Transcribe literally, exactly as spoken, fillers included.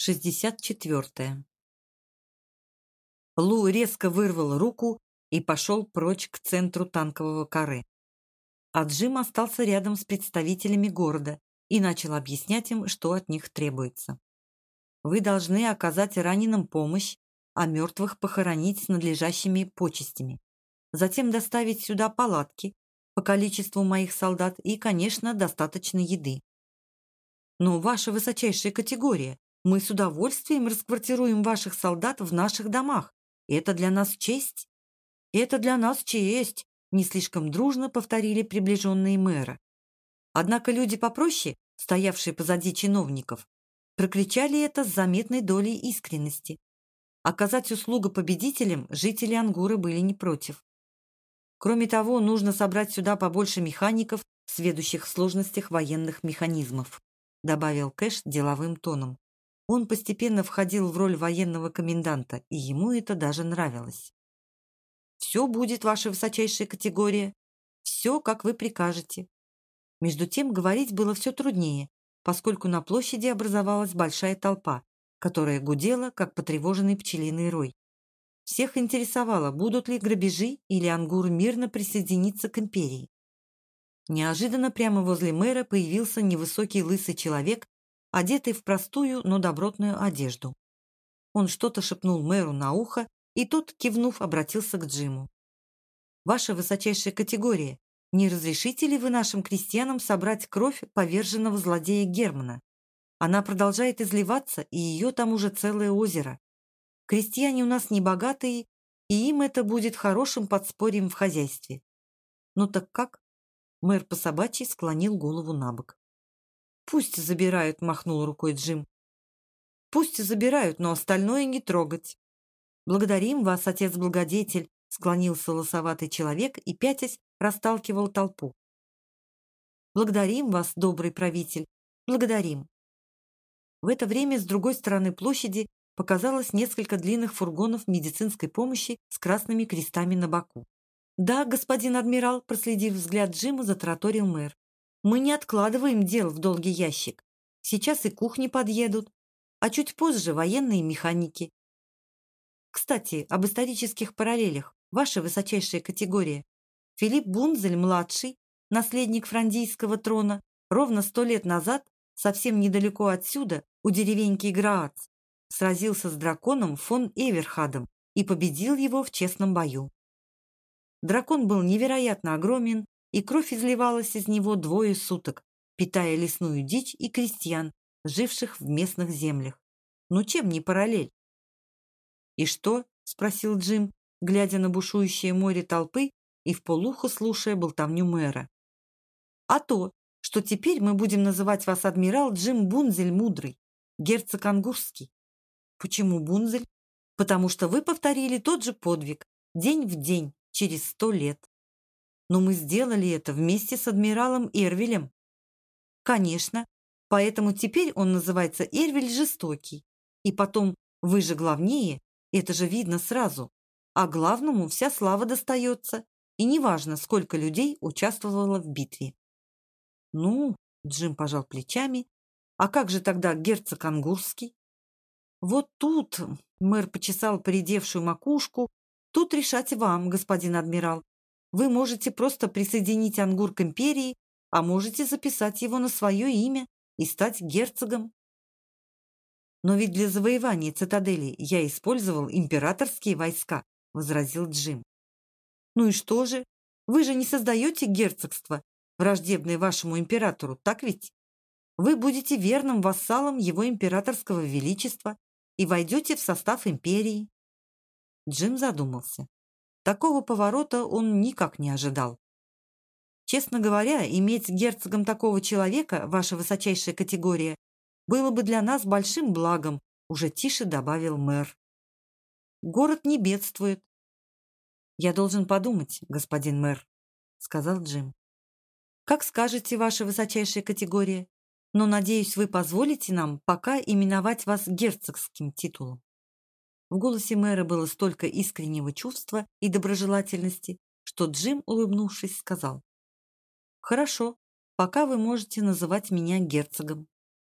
шестьдесят четвёртая. Лу резко вырвал руку и пошел прочь к центру танкового каре. А Джим остался рядом с представителями города и начал объяснять им, что от них требуется. Вы должны оказать раненым помощь, а мертвых похоронить с надлежащими почестями. Затем доставить сюда палатки по количеству моих солдат и, конечно, достаточно еды. Но ваша высочайшая категория, мы с удовольствием расквартируем ваших солдат в наших домах. Это для нас честь. Это для нас честь, не слишком дружно повторили приближенные мэра. Однако люди попроще, стоявшие позади чиновников, прокричали это с заметной долей искренности. Оказать услугу победителям жители Ангуры были не против. Кроме того, нужно собрать сюда побольше механиков, сведущих в сложностях военных механизмов, добавил Кэш деловым тоном. Он постепенно входил в роль военного коменданта, и ему это даже нравилось. «Все будет, ваша высочайшая категория. Все, как вы прикажете». Между тем говорить было все труднее, поскольку на площади образовалась большая толпа, которая гудела, как потревоженный пчелиный рой. Всех интересовало, будут ли грабежи или Ангур мирно присоединиться к империи. Неожиданно прямо возле мэра появился невысокий лысый человек, одетый в простую, но добротную одежду. Он что-то шепнул мэру на ухо, и тот, кивнув, обратился к Джиму. «Ваша высочайшая категория, не разрешите ли вы нашим крестьянам собрать кровь поверженного злодея Германа? Она продолжает изливаться, и ее там уже целое озеро. Крестьяне у нас не богатые, и им это будет хорошим подспорьем в хозяйстве. Ну так как?» Мэр по-собачьи склонил голову на бок. «Пусть забирают», — махнул рукой Джим. «Пусть забирают, но остальное не трогать». «Благодарим вас, отец-благодетель», — склонился лосоватый человек и, пятясь, расталкивал толпу. «Благодарим вас, добрый правитель, благодарим». В это время с другой стороны площади показалось несколько длинных фургонов медицинской помощи с красными крестами на боку. «Да, господин адмирал», — проследив взгляд Джима, затараторил мэр. «Мы не откладываем дел в долгий ящик. Сейчас и кухни подъедут, а чуть позже военные механики. Кстати, об исторических параллелях, ваша высочайшая категория. Филипп Бунзель-младший, наследник франдийского трона, ровно сто лет назад, совсем недалеко отсюда, у деревеньки Граац, сразился с драконом фон Эверхадом и победил его в честном бою. Дракон был невероятно огромен, и кровь изливалась из него двое суток, питая лесную дичь и крестьян, живших в местных землях. Ну чем не параллель? «И что?» — спросил Джим, глядя на бушующее море толпы и вполухо слушая болтовню мэра. «А то, что теперь мы будем называть вас адмирал Джим Бунзель Мудрый, герцог Ангурский». «Почему Бунзель?» «Потому что вы повторили тот же подвиг, день в день, через сто лет. Но мы сделали это вместе с адмиралом Эрвилем». «Конечно, поэтому теперь он называется Эрвиль Жестокий. И потом, вы же главнее, это же видно сразу. А главному вся слава достается, и неважно, сколько людей участвовало в битве». «Ну», — Джим пожал плечами, «а как же тогда герцог Ангурский?» «Вот тут», — мэр почесал поредевшую макушку, «тут решать вам, господин адмирал. Вы можете просто присоединить Ангур к империи, а можете записать его на свое имя и стать герцогом». «Но ведь для завоевания цитадели я использовал императорские войска», — возразил Джим. «Ну и что же? Вы же не создаете герцогство, враждебное вашему императору, так ведь? Вы будете верным вассалом его императорского величества и войдете в состав империи». Джим задумался. Такого поворота он никак не ожидал. «Честно говоря, иметь герцогом такого человека, ваша высочайшая категория, было бы для нас большим благом», — уже тише добавил мэр. «Город не бедствует». «Я должен подумать, господин мэр», — сказал Джим. «Как скажете, ваша высочайшая категория, но, надеюсь, вы позволите нам пока именовать вас герцогским титулом». В голосе мэра было столько искреннего чувства и доброжелательности, что Джим, улыбнувшись, сказал: «Хорошо, пока вы можете называть меня герцогом».